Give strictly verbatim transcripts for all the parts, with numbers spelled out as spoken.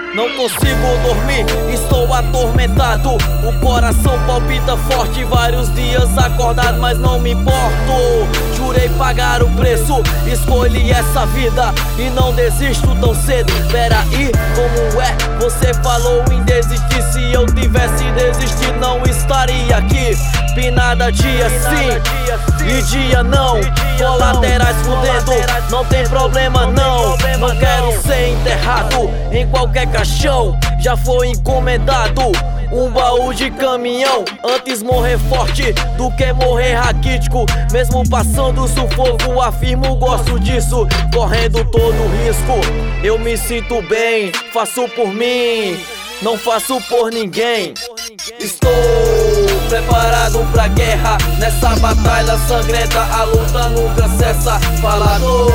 Não consigo dormir, estou atormentado. O coração palpita forte, vários dias acordado, mas não me importo. Jurei pagar o preço, escolhi essa vida e não desisto tão cedo. Peraí, como é? Você falou em desistir. Se eu tivesse desistido, não estaria aqui. Pinada dia sim e dia não. Colaterais fudendo, não tem problema não. Não quero ser enterrado em qualquer caixão. Já foi encomendado um baú de caminhão. Antes morrer forte do que morrer raquítico. Mesmo passando sufoco, afirmo, gosto disso. Correndo todo risco, eu me sinto bem. Faço por mim, não faço por ninguém. Estou preparado pra guerra, nessa batalha sangrenta a luta nunca cessa. Falador,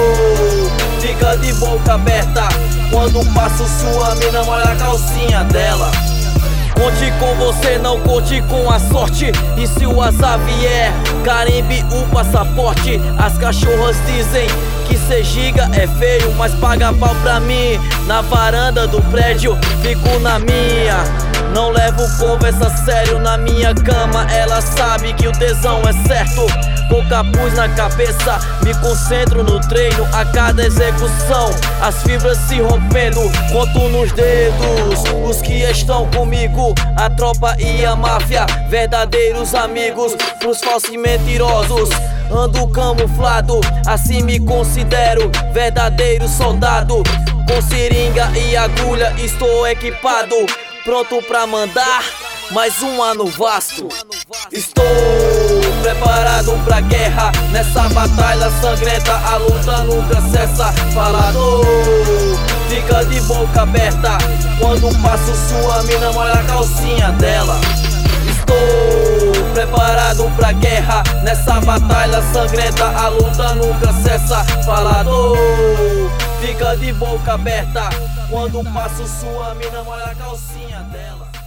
fica de boca aberta quando passo sua mina molha a calcinha dela. Conte com você, não conte com a sorte. E se o azar vier, carimbe o passaporte. As cachorras dizem que ser giga é feio, mas paga pau pra mim. Na varanda do prédio, fico na minha. Não levo conversa sério na minha cama. Ela sabe que o tesão é certo. Com capuz na cabeça, me concentro no treino. A cada execução, as fibras se rompendo. Conto nos dedos os que estão comigo. A tropa e a máfia, verdadeiros amigos. Pros falsos e mentirosos, ando camuflado. Assim me considero verdadeiro soldado. Com seringa e agulha estou equipado, pronto pra mandar mais um ano vasto. Estou preparado pra guerra, nessa batalha sangrenta a luta nunca cessa. Falador, fica de boca aberta quando passo sua mina molha a calcinha dela. Estou preparado pra guerra, nessa batalha sangrenta a luta nunca cessa. Falador, fica de boca aberta quando passo sua mina molha a calcinha dela.